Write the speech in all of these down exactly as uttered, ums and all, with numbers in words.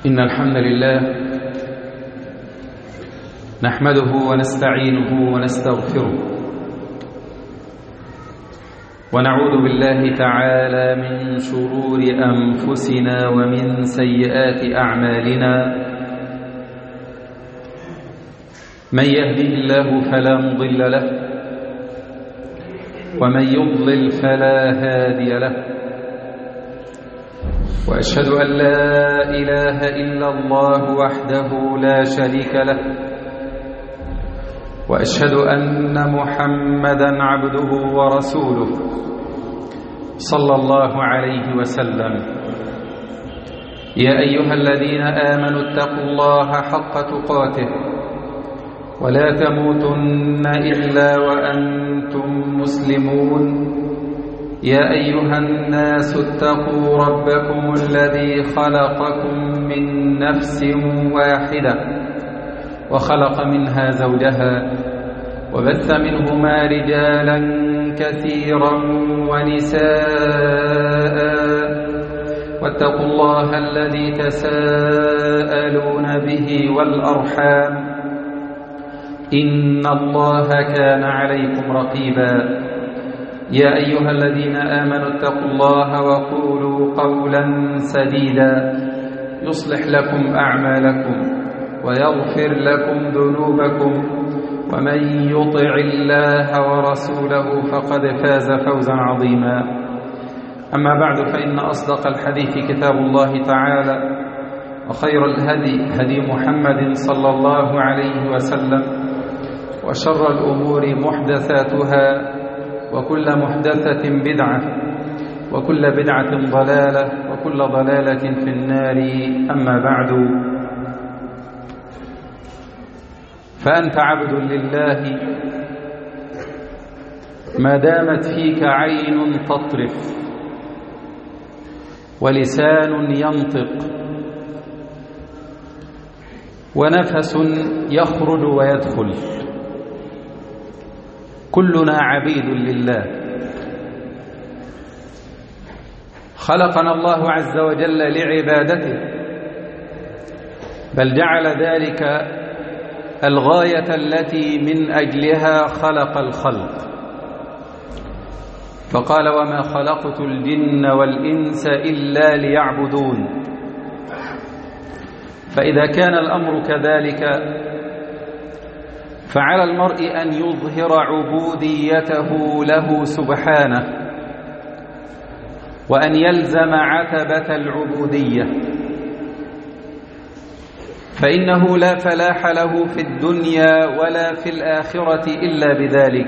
إن الحمد لله نحمده ونستعينه ونستغفره ونعوذ بالله تعالى من شرور أنفسنا ومن سيئات أعمالنا. من يهده الله فلا مضل له ومن يضلل فلا هادي له، وأشهد أن لا إله إلا الله وحده لا شريك له، وأشهد أن محمدًا عبده ورسوله صلى الله عليه وسلم. يا أيها الذين آمنوا اتقوا الله حق تقاته ولا تموتن إلا وأنتم مسلمون. يا أيها الناس اتقوا ربكم الذي خلقكم من نفس واحدة وخلق منها زوجها وبث منهما رجالا كثيرا ونساء، واتقوا الله الذي تساءلون به والأرحام إن الله كان عليكم رقيبا. يا أيها الذين آمنوا اتقوا الله وقولوا قولا سديدا يصلح لكم أعمالكم ويغفر لكم ذنوبكم، ومن يطع الله ورسوله فقد فاز فوزا عظيما. أما بعد، فإن أصدق الحديث كتاب الله تعالى، وخير الهدي هدي محمد صلى الله عليه وسلم، وشر الأمور محدثاتها، وكل محدثة بدعة، وكل بدعة ضلالة، وكل ضلالة في النار. أما بعد، فأنت عبد لله ما دامت فيك عين تطرف ولسان ينطق ونفس يخرج ويدخل. كلنا عبيد لله. خلقنا الله عز وجل لعبادته، بل جعل ذلك الغاية التي من أجلها خلق الخلق، فقال: وما خلقت الجن والإنس إلا ليعبدون. فإذا كان الأمر كذلك، فعلى المرء أن يظهر عبوديته له سبحانه، وأن يلزم عتبة العبودية، فإنه لا فلاح له في الدنيا ولا في الآخرة إلا بذلك.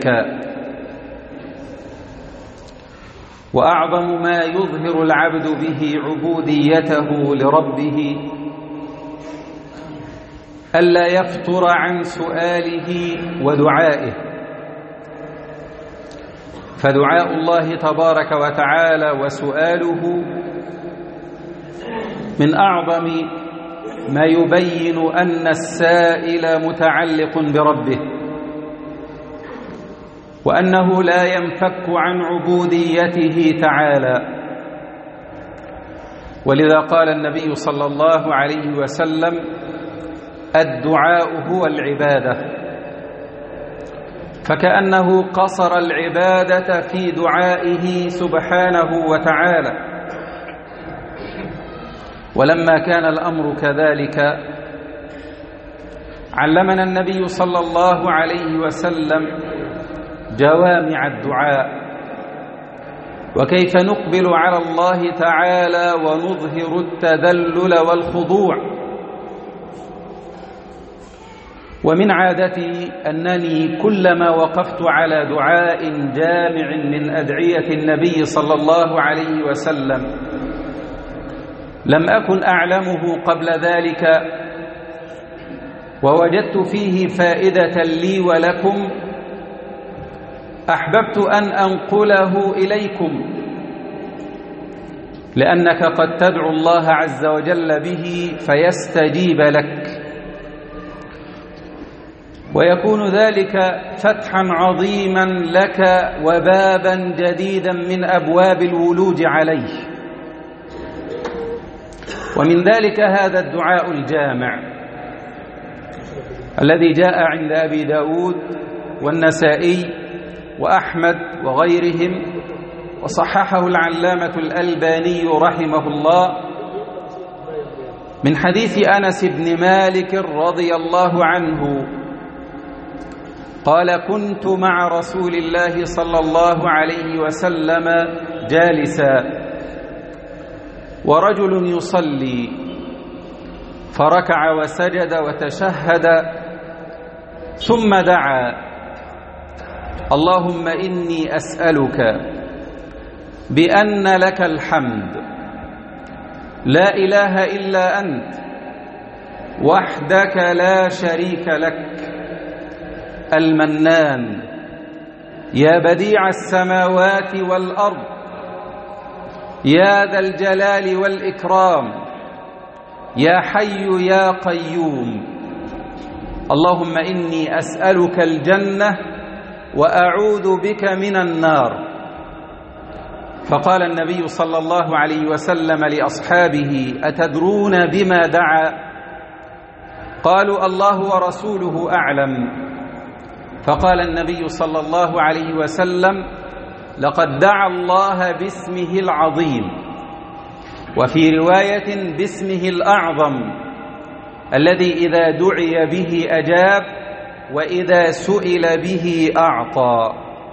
وأعظم ما يظهر العبد به عبوديته لربه ألا يفتر عن سؤاله ودعائه، فدعاء الله تبارك وتعالى وسؤاله من أعظم ما يبين أن السائل متعلق بربه، وأنه لا ينفك عن عبوديته تعالى. ولذا قال النبي صلى الله عليه وسلم: الدعاء هو العبادة. فكأنه قصر العبادة في دعائه سبحانه وتعالى. ولما كان الأمر كذلك، علمنا النبي صلى الله عليه وسلم جوامع الدعاء، وكيف نقبل على الله تعالى ونظهر التذلل والخضوع. ومن عادتي أنني كلما وقفت على دعاء جامع من أدعية النبي صلى الله عليه وسلم لم أكن أعلمه قبل ذلك، ووجدت فيه فائدة لي ولكم، أحببت أن أنقله إليكم، لأنك قد تدعو الله عز وجل به فيستجيب لك، ويكون ذلك فتحا عظيما لك وبابا جديدا من أبواب الولوج عليه. ومن ذلك هذا الدعاء الجامع الذي جاء عند أبي داود والنسائي وأحمد وغيرهم، وصححه العلامة الألباني رحمه الله، من حديث أنس بن مالك رضي الله عنه قال: كنت مع رسول الله صلى الله عليه وسلم جالسا ورجل يصلي، فركع وسجد وتشهد ثم دعا: اللهم إني أسألك بأن لك الحمد لا إله إلا أنت وحدك لا شريك لك المنان يا بديع السماوات والأرض يا ذا الجلال والإكرام يا حي يا قيوم، اللهم إني أسألك الجنة وأعوذ بك من النار. فقال النبي صلى الله عليه وسلم لأصحابه: أتدرون بما دعا؟ قالوا: الله ورسوله أعلم. فقال النبي صلى الله عليه وسلم: لقد دعا الله باسمه العظيم، وفي رواية باسمه الأعظم، الذي إذا دعي به أجاب وإذا سئل به أعطى.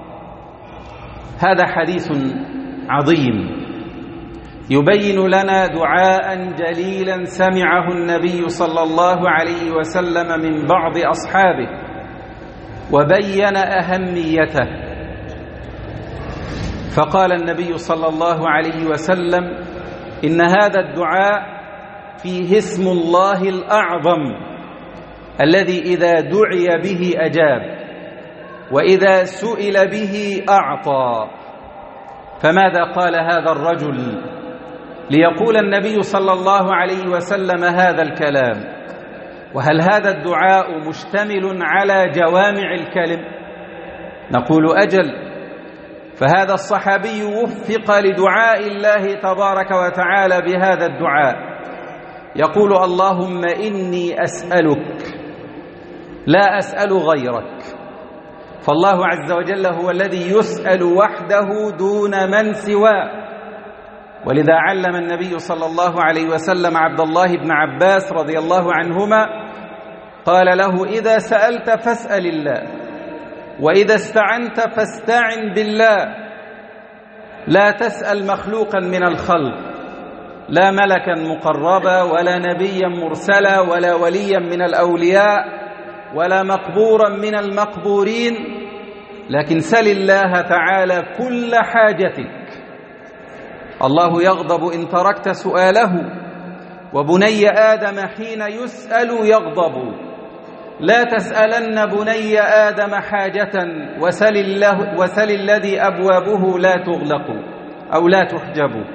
هذا حديث عظيم يبين لنا دعاء جليلا سمعه النبي صلى الله عليه وسلم من بعض أصحابه وبين أهميته. فقال النبي صلى الله عليه وسلم: إن هذا الدعاء فيه اسم الله الأعظم الذي إذا دعي به أجاب وإذا سئل به أعطى. فماذا قال هذا الرجل ليقول النبي صلى الله عليه وسلم هذا الكلام؟ وهل هذا الدعاء مشتمل على جوامع الكلم؟ نقول أجل. فهذا الصحابي وفق لدعاء الله تبارك وتعالى بهذا الدعاء، يقول: اللهم إني أسألك، لا أسأل غيرك. فالله عز وجل هو الذي يسأل وحده دون من سواه. ولذا علم النبي صلى الله عليه وسلم عبد الله بن عباس رضي الله عنهما، قال له: إذا سألت فاسأل الله، وإذا استعنت فاستعن بالله. لا تسأل مخلوقا من الخلق، لا ملكا مقربا ولا نبيا مرسلا ولا وليا من الأولياء ولا مقبورا من المقبورين، لكن سل الله تعالى كل حاجتك. الله يغضب إن تركت سؤاله، وبني آدم حين يسأل يغضب. لا تسألن بني آدم حاجة وسل, الله وسل الذي أبوابه لا تغلق أو لا تحجب.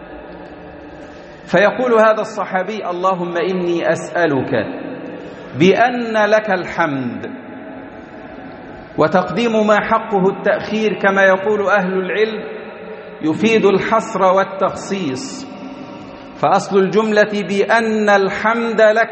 فيقول هذا الصحابي: اللهم إني أسألك بأن لك الحمد. وتقديم ما حقه التأخير كما يقول أهل العلم يفيد الحصر والتخصيص، فأصل الجملة بأن الحمد لك،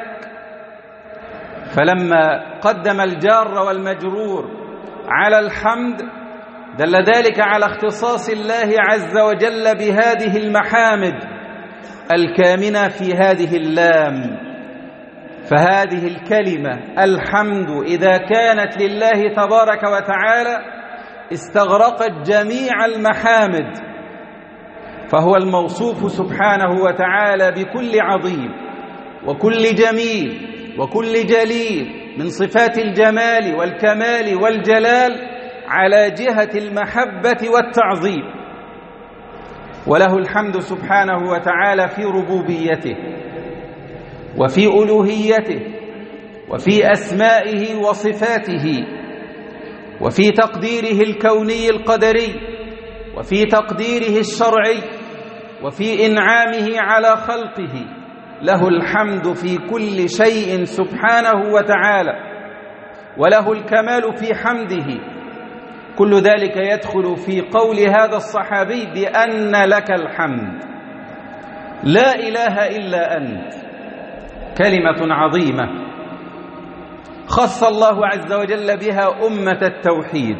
فلما قدم الجار والمجرور على الحمد دل ذلك على اختصاص الله عز وجل بهذه المحامد الكامنة في هذه اللام. فهذه الكلمة الحمد إذا كانت لله تبارك وتعالى استغرقت جميع المحامد، فهو الموصوف سبحانه وتعالى بكل عظيم وكل جميل وكل جليل من صفات الجمال والكمال والجلال على جهة المحبة والتعظيم. وله الحمد سبحانه وتعالى في ربوبيته وفي ألوهيته وفي أسمائه وصفاته وفي تقديره الكوني القدري وفي تقديره الشرعي وفي إنعامه على خلقه. له الحمد في كل شيء سبحانه وتعالى، وله الكمال في حمده. كل ذلك يدخل في قول هذا الصحابي بأن لك الحمد. لا إله إلا أنت، كلمة عظيمة خص الله عز وجل بها أمة التوحيد.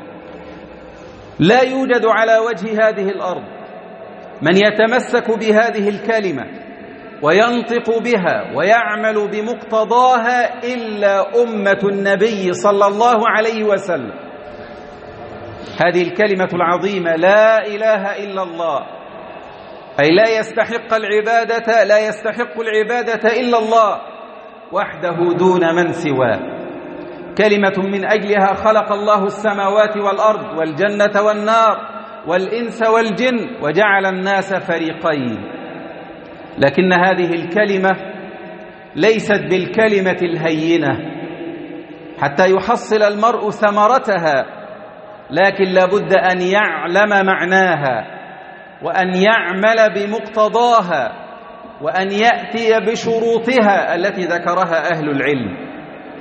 لا يوجد على وجه هذه الأرض من يتمسك بهذه الكلمة وينطق بها ويعمل بمقتضاها إلا أمة النبي صلى الله عليه وسلم. هذه الكلمة العظيمة لا إله إلا الله، أي لا يستحق العبادة لا يستحق العبادة إلا الله وحده دون من سواه. كلمة من أجلها خلق الله السماوات والأرض والجنة والنار والإنس والجن وجعل الناس فريقين. لكن هذه الكلمة ليست بالكلمة الهينة حتى يحصل المرء ثمرتها، لكن لابد أن يعلم معناها وأن يعمل بمقتضاها وأن يأتي بشروطها التي ذكرها أهل العلم.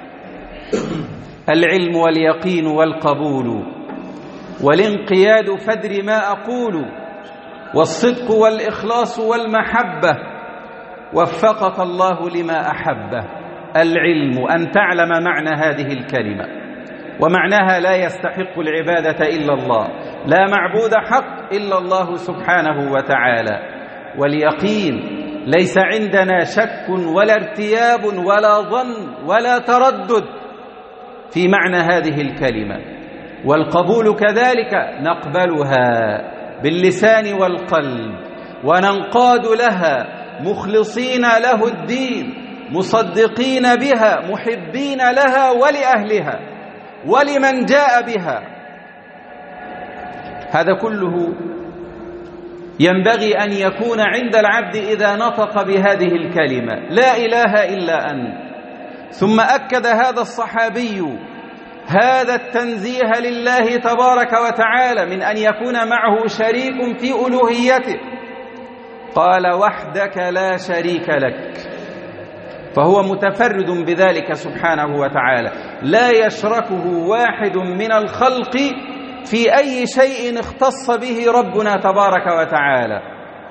العلم واليقين والقبول والانقياد فدر ما أقول والصدق والإخلاص والمحبة وفقك الله لما أحبه. العلم أن تعلم معنى هذه الكلمة، ومعناها لا يستحق العبادة إلا الله، لا معبود حق إلا الله سبحانه وتعالى. واليقين ليس عندنا شك ولا ارتياب ولا ظن ولا تردد في معنى هذه الكلمة. والقبول كذلك نقبلها باللسان والقلب وننقاد لها مخلصين له الدين مصدقين بها محبين لها ولأهلها ولمن جاء بها. هذا كله ينبغي أن يكون عند العبد إذا نطق بهذه الكلمة لا إله إلا أنت. ثم أكد هذا الصحابي هذا التنزيه لله تبارك وتعالى من أن يكون معه شريك في ألوهيته، قال وحدك لا شريك لك، فهو متفرد بذلك سبحانه وتعالى، لا يشركه واحد من الخلق في أي شيء اختص به ربنا تبارك وتعالى.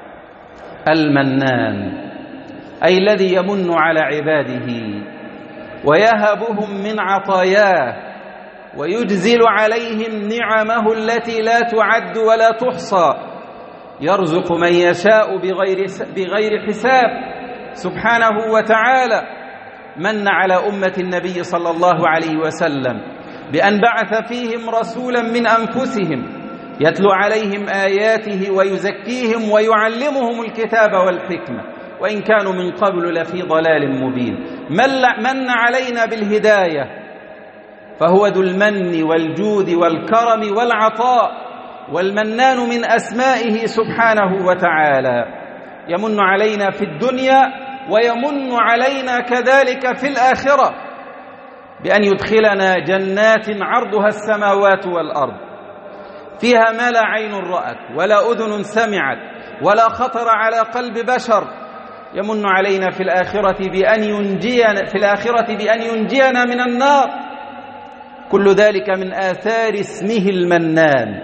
المنان أي الذي يمن على عباده ويهبهم من عطاياه ويجزل عليهم نعمه التي لا تعد ولا تحصى، يرزق من يشاء بغير بغير حساب سبحانه وتعالى. من على أمة النبي صلى الله عليه وسلم بأن بعث فيهم رسولا من أنفسهم يتلو عليهم آياته ويزكيهم ويعلمهم الكتاب والحكمة وإن كانوا من قبل لفي ضلال مبين. من علينا بالهداية فهو ذو المن والجود والكرم والعطاء، والمنان من أسمائه سبحانه وتعالى، يمن علينا في الدنيا ويمن علينا كذلك في الآخرة بأن يدخلنا جنات عرضها السماوات والأرض فيها ما لا عين رأت ولا أذن سمعت ولا خطر على قلب بشر. يمن علينا في الآخرة بأن ينجينا في الآخرة بأن ينجينا من النار. كل ذلك من آثار اسمه المنان.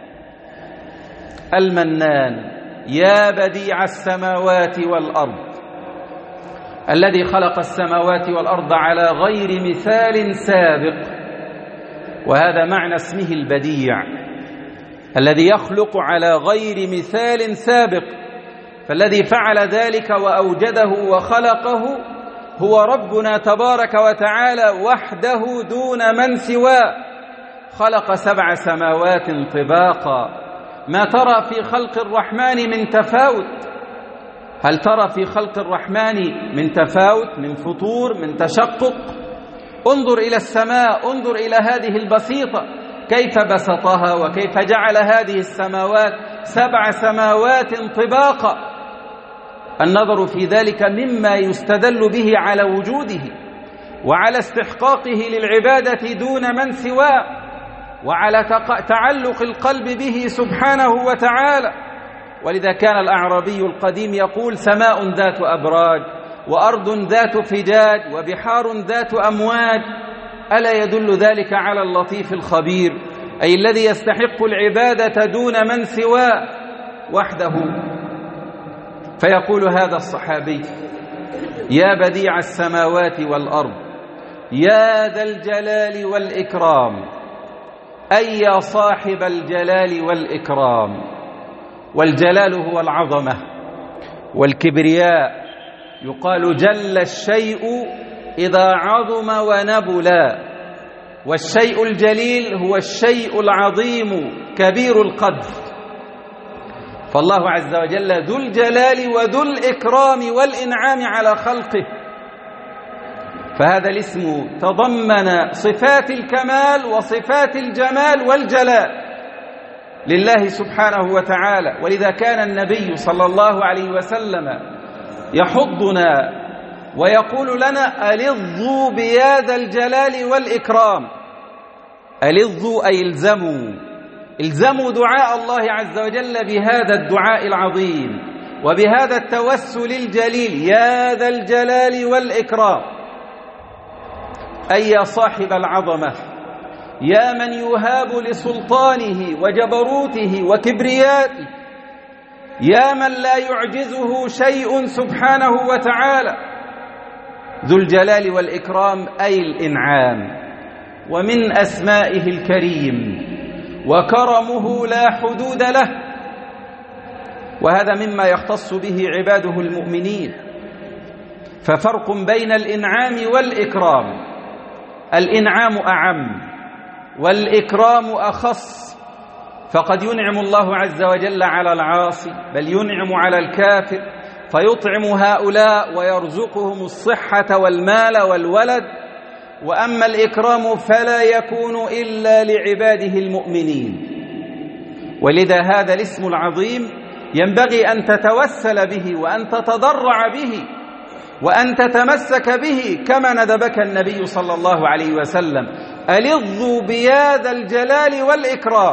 المنان يا بديع السماوات والأرض الذي خلق السماوات والأرض على غير مثال سابق، وهذا معنى اسمه البديع، الذي يخلق على غير مثال سابق. فالذي فعل ذلك وأوجده وخلقه هو ربنا تبارك وتعالى وحده دون من سواه. خلق سبع سماوات طباقا، ما ترى في خلق الرحمن من تفاوت. هل ترى في خلق الرحمن من تفاوت، من فطور، من تشقق؟ انظر إلى السماء، انظر إلى هذه البسيطة كيف بسطها وكيف جعل هذه السماوات سبع سماوات طباقا. النظر في ذلك مما يستدل به على وجوده وعلى استحقاقه للعبادة دون من سواه، وعلى تعلق القلب به سبحانه وتعالى. ولذا كان الأعرابي القديم يقول سماء ذات أبراج وأرض ذات فجاج وبحار ذات أمواج. ألا يدل ذلك على اللطيف الخبير، أي الذي يستحق العبادة دون من سواه وحده فيقول هذا الصحابي: يا بديع السماوات والأرض، يا ذا الجلال والإكرام، أي يا صاحب الجلال والإكرام. والجلال هو العظمة، والكبرياء يقال جل الشيء إذا عظم ونبلا، والشيء الجليل هو الشيء العظيم كبير القدر. فالله عز وجل ذو الجلال وذو الإكرام والإنعام على خلقه، فهذا الاسم تضمن صفات الكمال وصفات الجمال والجلال لله سبحانه وتعالى. ولذا كان النبي صلى الله عليه وسلم يحضنا ويقول لنا: ألظوا بهذا الجلال والإكرام. ألظوا أي الزموا، الزموا دعاء الله عز وجل بهذا الدعاء العظيم وبهذا التوسل الجليل: يا ذا الجلال والإكرام، أي يا صاحب العظمة، يا من يهاب لسلطانه وجبروته وكبرياته، يا من لا يعجزه شيء سبحانه وتعالى. ذو الجلال والإكرام أي الإنعام. ومن أسمائه الكريم، وكرمه لا حدود له، وهذا مما يختص به عباده المؤمنين. ففرق بين الإنعام والإكرام: الإنعام أعم والإكرام أخص، فقد ينعم الله عز وجل على العاصي، بل ينعم على الكافر فيطعم هؤلاء ويرزقهم الصحة والمال والولد. وأما الإكرام فلا يكون إلا لعباده المؤمنين. ولذا هذا الاسم العظيم ينبغي أن تتوسل به وأن تتضرع به وأن تتمسك به كما ندبك النبي صلى الله عليه وسلم: ألظوا بهذا الجلال والإكرام.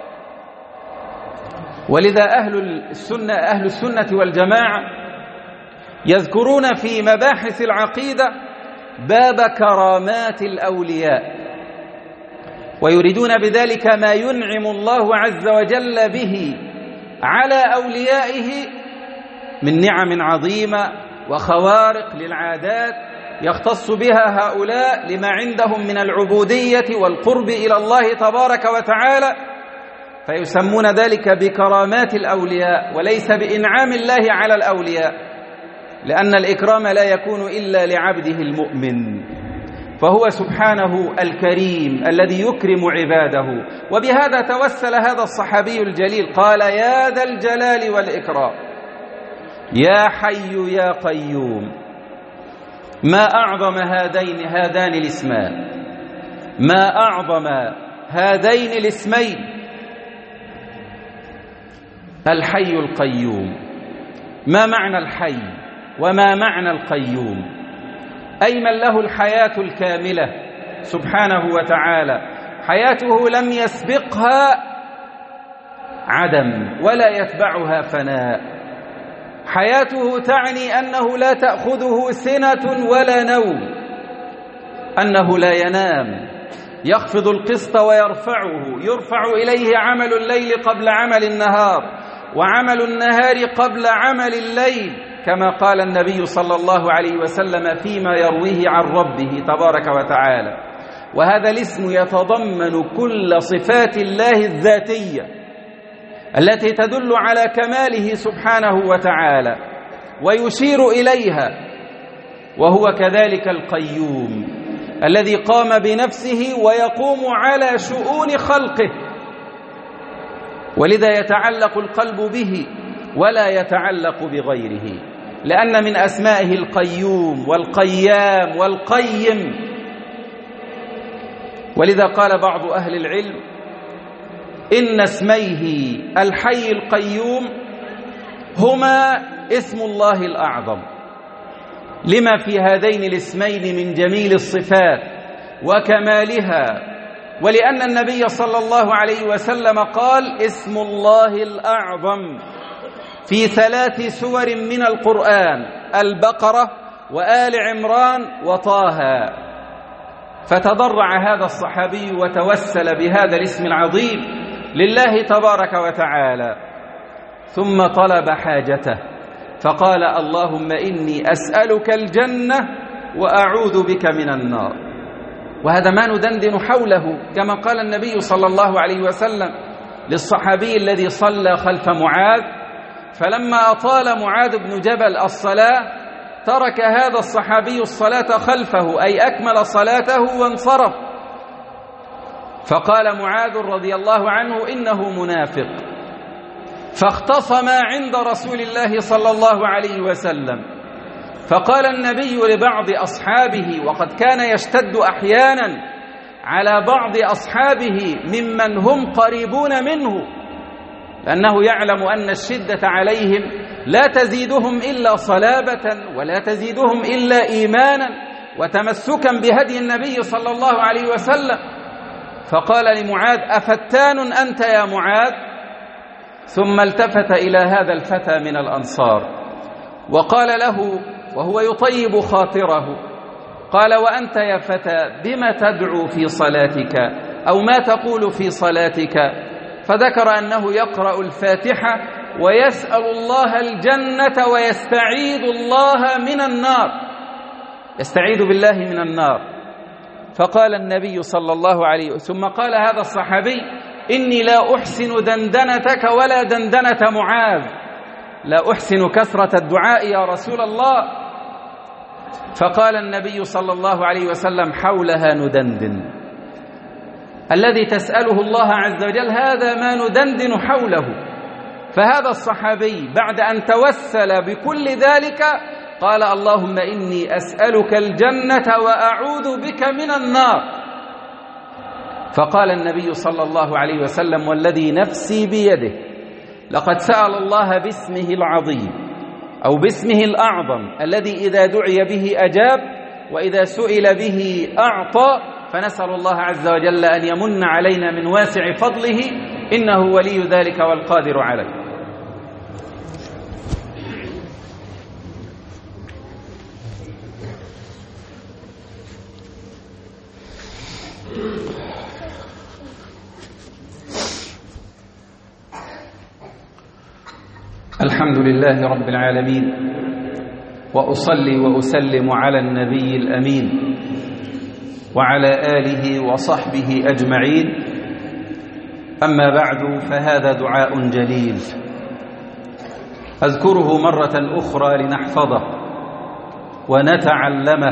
ولذا أهل السنة, أهل السنة والجماعة يذكرون في مباحث العقيدة باب كرامات الأولياء، ويريدون بذلك ما ينعم الله عز وجل به على أوليائه من نعم عظيمة وخوارق للعادات يختص بها هؤلاء لما عندهم من العبودية والقرب إلى الله تبارك وتعالى، فيسمون ذلك بكرامات الأولياء وليس بإنعام الله على الأولياء، لأن الإكرام لا يكون إلا لعبده المؤمن، فهو سبحانه الكريم الذي يكرم عباده. وبهذا توسل هذا الصحابي الجليل، قال: يا ذا الجلال والإكرام، يا حي يا قيوم. ما أعظم هذين هذان الاسمان، ما أعظم هذين الاسمين، الحي القيوم. ما معنى الحي وما معنى القيوم؟ أي من له الحياة الكاملة سبحانه وتعالى، حياته لم يسبقها عدم ولا يتبعها فناء، حياته تعني أنه لا تأخذه سنة ولا نوم، أنه لا ينام، يخفض القسط ويرفعه، يرفع إليه عمل الليل قبل عمل النهار، وعمل النهار قبل عمل الليل، كما قال النبي صلى الله عليه وسلم فيما يرويه عن ربه تبارك وتعالى. وهذا الاسم يتضمن كل صفات الله الذاتية التي تدل على كماله سبحانه وتعالى ويشير إليها، وهو كذلك القيوم الذي قام بنفسه ويقوم على شؤون خلقه، ولذا يتعلق القلب به ولا يتعلق بغيره، لأن من أسمائه القيوم والقيام والقيم. ولذا قال بعض أهل العلم: إن اسميه الحي القيوم هما اسم الله الأعظم، لما في هذين الاسمين من جميل الصفات وكمالها، ولأن النبي صلى الله عليه وسلم قال: اسم الله الأعظم في ثلاث سور من القرآن: البقرة وآل عمران وطه. فتضرع هذا الصحابي وتوسل بهذا الاسم العظيم لله تبارك وتعالى، ثم طلب حاجته، فقال اللهم إني أسألك الجنة وأعوذ بك من النار. وهذا ما ندندن حوله، كما قال النبي صلى الله عليه وسلم للصحابي الذي صلى خلف معاذ، فلما أطال معاذ بن جبل الصلاة ترك هذا الصحابي الصلاة خلفه، أي أكمل صلاته وانصرف. فقال معاذ رضي الله عنه إنه منافق، فاختصما عند رسول الله صلى الله عليه وسلم. فقال النبي لبعض أصحابه، وقد كان يشتد أحيانا على بعض أصحابه ممن هم قريبون منه، لأنه يعلم أن الشدة عليهم لا تزيدهم إلا صلابة ولا تزيدهم إلا إيمانا وتمسكا بهدي النبي صلى الله عليه وسلم. فقال لمعاذ أفتان أنت يا معاذ؟ ثم التفت إلى هذا الفتى من الأنصار وقال له وهو يطيب خاطره، قال وأنت يا فتى بما تدعو في صلاتك أو ما تقول في صلاتك؟ فذكر أنه يقرأ الفاتحة ويسأل الله الجنة ويستعيذ الله من النار، يستعيذ بالله من النار. فقال النبي صلى الله عليه وسلم، ثم قال هذا الصحابي إني لا أحسن دندنتك ولا دندنة معاذ، لا أحسن كثرة الدعاء يا رسول الله. فقال النبي صلى الله عليه وسلم حولها ندندن، الذي تسأله الله عز وجل هذا ما ندندن حوله. فهذا الصحابي بعد أن توسل بكل ذلك قال اللهم إني أسألك الجنة وأعوذ بك من النار. فقال النبي صلى الله عليه وسلم والذي نفسي بيده لقد سأل الله باسمه العظيم أو باسمه الأعظم الذي إذا دعي به أجاب وإذا سئل به أعطى، فنسأل الله عز وجل أن يمن علينا من واسع فضله إنه ولي ذلك والقادر عليه. الحمد لله رب العالمين، وأصلي وأسلم على النبي الأمين وعلى آله وصحبه أجمعين. أما بعد، فهذا دعاء جليل أذكره مرة أخرى لنحفظه ونتعلمه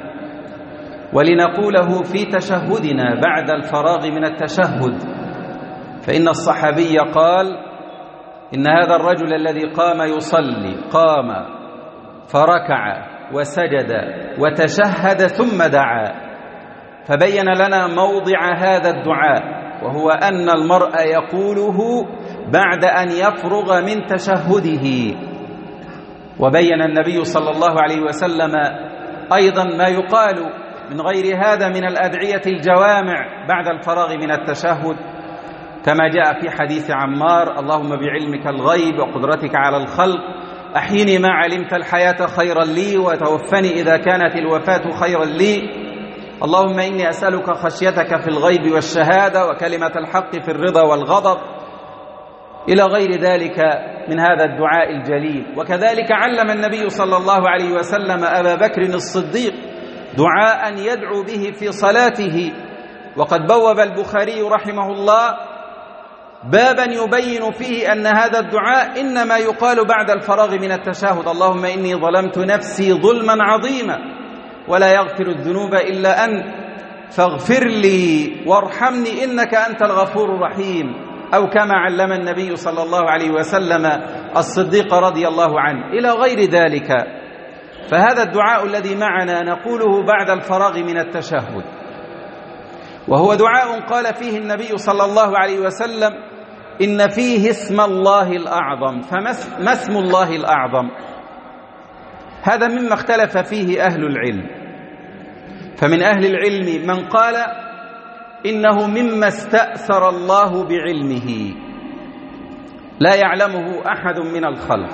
ولنقوله في تشهدنا بعد الفراغ من التشهد. فإن الصحابي قال إن هذا الرجل الذي قام يصلي قام فركع وسجد وتشهد ثم دعا، فبين لنا موضع هذا الدعاء، وهو أن المرء يقوله بعد أن يفرغ من تشهده. وبين النبي صلى الله عليه وسلم أيضا ما يقال من غير هذا من الأدعية الجوامع بعد الفراغ من التشهد، كما جاء في حديث عمار اللهم بعلمك الغيب وقدرتك على الخلق أحيني ما علمت الحياة خيرا لي وتوفني إذا كانت الوفاة خيرا لي، اللهم إني أسألك خشيتك في الغيب والشهادة وكلمة الحق في الرضا والغضب، إلى غير ذلك من هذا الدعاء الجليل. وكذلك علم النبي صلى الله عليه وسلم أبا بكر الصديق دعاء يدعو به في صلاته، وقد بوب البخاري رحمه الله بابا يبين فيه أن هذا الدعاء إنما يقال بعد الفراغ من التشهد، اللهم إني ظلمت نفسي ظلما عظيما ولا يغفر الذنوب إلا أنت فاغفر لي وارحمني إنك أنت الغفور الرحيم، أو كما علم النبي صلى الله عليه وسلم الصديق رضي الله عنه، إلى غير ذلك. فهذا الدعاء الذي معنا نقوله بعد الفراغ من التشهد، وهو دعاء قال فيه النبي صلى الله عليه وسلم إن فيه اسم الله الأعظم. فما اسم الله الأعظم؟ هذا مما اختلف فيه أهل العلم، فمن أهل العلم من قال إنه مما استأثر الله بعلمه لا يعلمه أحد من الخلق،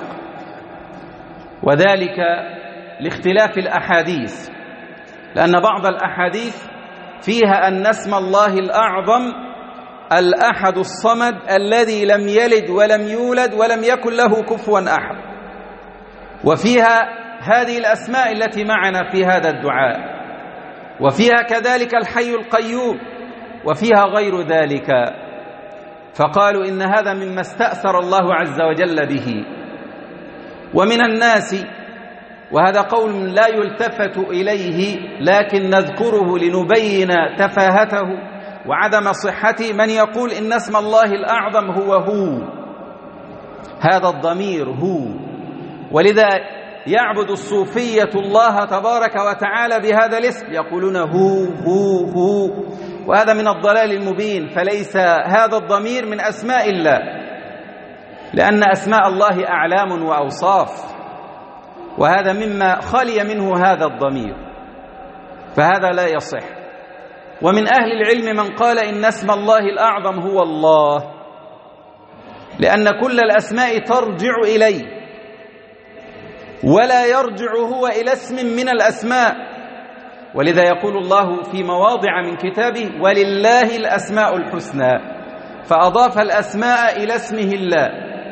وذلك لاختلاف الأحاديث، لأن بعض الأحاديث فيها أن اسم الله الأعظم الأحد الصمد الذي لم يلد ولم يولد ولم يكن له كفوا أحد، وفيها هذه الأسماء التي معنا في هذا الدعاء، وفيها كذلك الحي القيوم، وفيها غير ذلك. فقالوا إن هذا مما استأثر الله عز وجل به. ومن الناس، وهذا قول لا يلتفت إليه لكن نذكره لنبين تفاهته وعدم صحته، من يقول إن اسم الله الأعظم هو هو، هذا الضمير هو، ولذا يعبد الصوفية الله تبارك وتعالى بهذا الاسم، يقولون هو هو هو، وهذا من الضلال المبين. فليس هذا الضمير من أسماء الله، لأن أسماء الله أعلام وأوصاف، وهذا مما خلي منه هذا الضمير، فهذا لا يصح. ومن أهل العلم من قال إن اسم الله الأعظم هو الله، لأن كل الأسماء ترجع إليه، ولا يرجع هو إلى اسم من الأسماء. ولذا يقول الله في مواضع من كتابه ولله الأسماء الحسنى، فأضاف الأسماء إلى اسمه الله.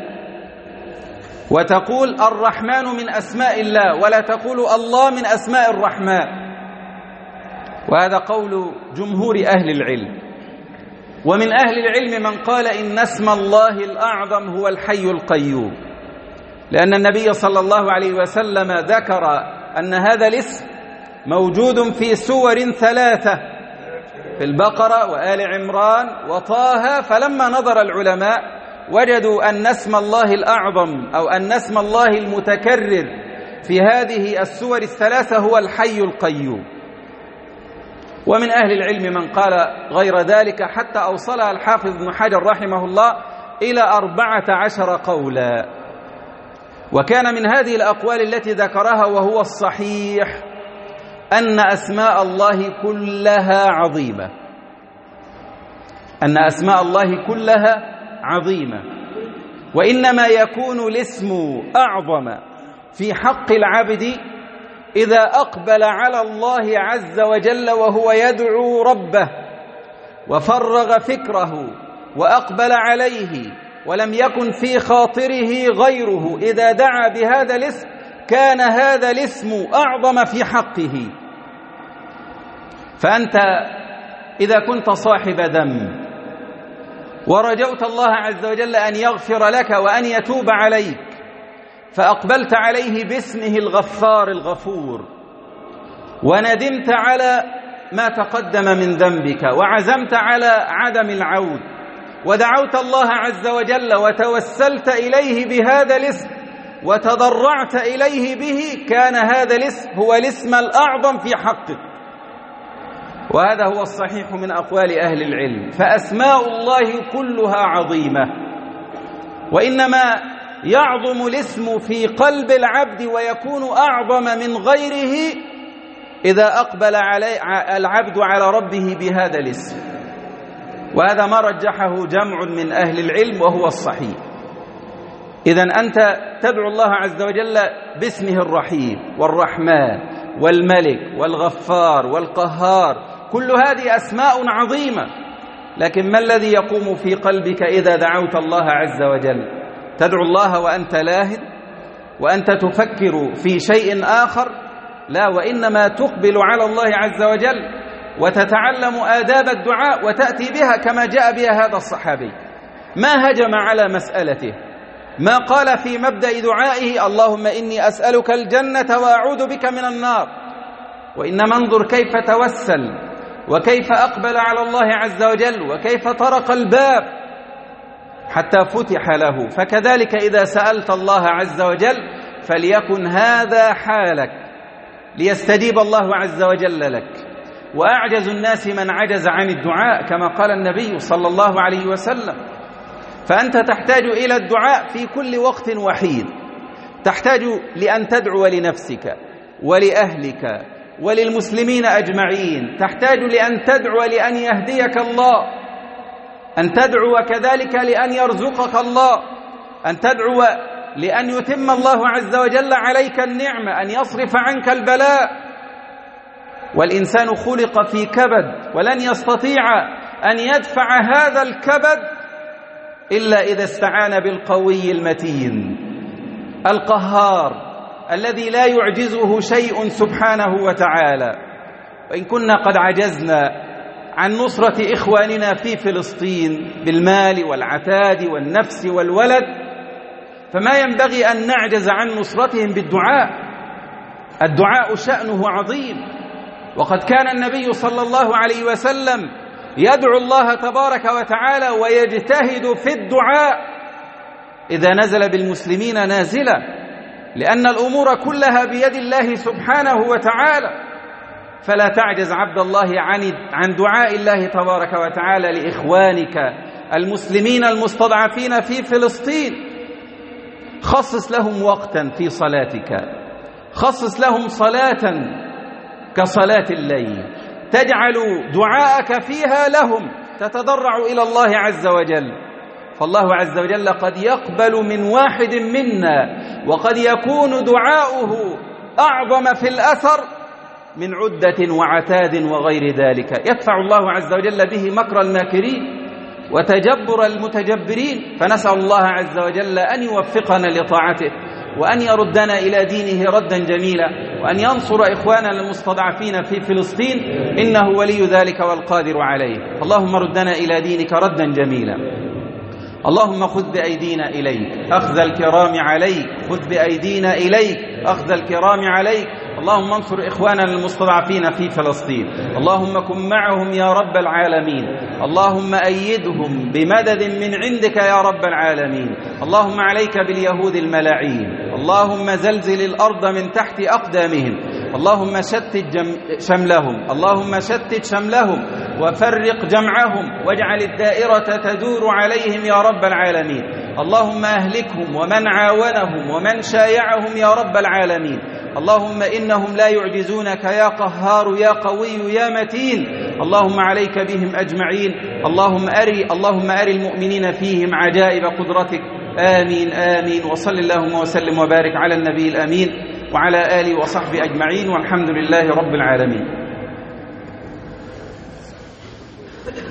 وتقول الرحمن من أسماء الله، ولا تقول الله من أسماء الرحمن، وهذا قول جمهور أهل العلم. ومن أهل العلم من قال إن اسم الله الأعظم هو الحي القيوم، لأن النبي صلى الله عليه وسلم ذكر أن هذا الاسم موجود في سور ثلاثة، في البقرة وآل عمران وطه، فلما نظر العلماء وجدوا أن اسم الله الأعظم أو أن اسم الله المتكرر في هذه السور الثلاثة هو الحي القيوم. ومن أهل العلم من قال غير ذلك، حتى أوصلها الحافظ ابن حجر رحمه الله إلى أربعة عشر قولا. وكان من هذه الأقوال التي ذكرها وهو الصحيح أن أسماء الله كلها عظيمة، أن أسماء الله كلها عظيمة، وإنما يكون الاسم أعظم في حق العبد إذا أقبل على الله عز وجل وهو يدعو ربه وفرغ فكره وأقبل عليه، ولم يكن في خاطره غيره. إذا دعا بهذا الاسم كان هذا الاسم أعظم في حقه. فأنت إذا كنت صاحب ذنب ورجوت الله عز وجل أن يغفر لك وأن يتوب عليك، فأقبلت عليه باسمه الغفار الغفور، وندمت على ما تقدم من ذنبك وعزمت على عدم العود، ودعوت الله عز وجل وتوسلت إليه بهذا الاسم وتضرعت إليه به، كان هذا الاسم هو الاسم الأعظم في حقك. وهذا هو الصحيح من أقوال أهل العلم. فأسماء الله كلها عظيمة، وإنما يعظم الاسم في قلب العبد ويكون أعظم من غيره إذا أقبل علي العبد على ربه بهذا الاسم. وهذا ما رجحه جمع من أهل العلم وهو الصحيح. إذن أنت تدعو الله عز وجل باسمه الرحيم والرحمن والملك والغفار والقهار، كل هذه أسماء عظيمة، لكن ما الذي يقوم في قلبك إذا دعوت الله عز وجل؟ تدعو الله وأنت لاهٍ وأنت تفكر في شيء آخر؟ لا، وإنما تقبل على الله عز وجل وتتعلم آداب الدعاء وتأتي بها كما جاء بها هذا الصحابي. ما هجم على مسألته، ما قال في مبدأ دعائه اللهم إني أسألك الجنة وأعوذ بك من النار، وإنما انظر كيف توسل وكيف أقبل على الله عز وجل وكيف طرق الباب حتى فتح له. فكذلك إذا سألت الله عز وجل فليكن هذا حالك ليستجيب الله عز وجل لك. وأعجز الناس من عجز عن الدعاء كما قال النبي صلى الله عليه وسلم. فأنت تحتاج إلى الدعاء في كل وقت وحيد، تحتاج لأن تدعو لنفسك ولأهلك وللمسلمين أجمعين، تحتاج لأن تدعو لأن يهديك الله، أن تدعو كذلك لأن يرزقك الله، أن تدعو لأن يتم الله عز وجل عليك النعمة، أن يصرف عنك البلاء. والإنسان خلق في كبد، ولن يستطيع أن يدفع هذا الكبد إلا إذا استعان بالقوي المتين القهار الذي لا يعجزه شيء سبحانه وتعالى. وإن كنا قد عجزنا عن نصرة إخواننا في فلسطين بالمال والعتاد والنفس والولد، فما ينبغي أن نعجز عن نصرتهم بالدعاء. الدعاء شأنه عظيم، وقد كان النبي صلى الله عليه وسلم يدعو الله تبارك وتعالى ويجتهد في الدعاء إذا نزل بالمسلمين نازلة، لأن الأمور كلها بيد الله سبحانه وتعالى. فلا تعجز عبد الله عن عن دعاء الله تبارك وتعالى لإخوانك المسلمين المستضعفين في فلسطين. خصص لهم وقتا في صلاتك، خصص لهم صلاة كصلاة الليل تجعل دعاءك فيها لهم، تتضرع إلى الله عز وجل، فالله عز وجل قد يقبل من واحد منا، وقد يكون دعاؤه أعظم في الأثر من عدة وعتاد وغير ذلك. يدفع الله عز وجل به مكر الماكرين وتجبر المتجبرين، فنسأل الله عز وجل أن يوفقنا لطاعته، وأن يردنا إلى دينه ردا جميلا، وأن ينصر إخواننا المستضعفين في فلسطين، إنه ولي ذلك والقادر عليه. اللهم ردنا إلى دينك ردا جميلا. اللهم خذ بأيدينا إليك أخذ الكرام عليك، خذ بأيدينا إليك أخذ الكرام عليك. اللهم انصر إخواننا المستضعفين في فلسطين، اللهم كن معهم يا رب العالمين، اللهم أيدهم بمدد من عندك يا رب العالمين. اللهم عليك باليهود الملاعين، اللهم زلزل الأرض من تحت أقدامهم، اللهم شتت شملهم، اللهم شتت شملهم وفرق جمعهم، واجعل الدائرة تدور عليهم يا رب العالمين. اللهم أهلكهم ومن عاونهم ومن شايعهم يا رب العالمين. اللهم إنهم لا يعجزونك يا قهار يا قوي يا متين. اللهم عليك بهم أجمعين. اللهم أري اللهم أري المؤمنين فيهم عجائب قدرتك. آمين آمين. وصل اللهم وسلم وبارك على النبي الأمين وعلى آله وصحبه أجمعين، والحمد لله رب العالمين.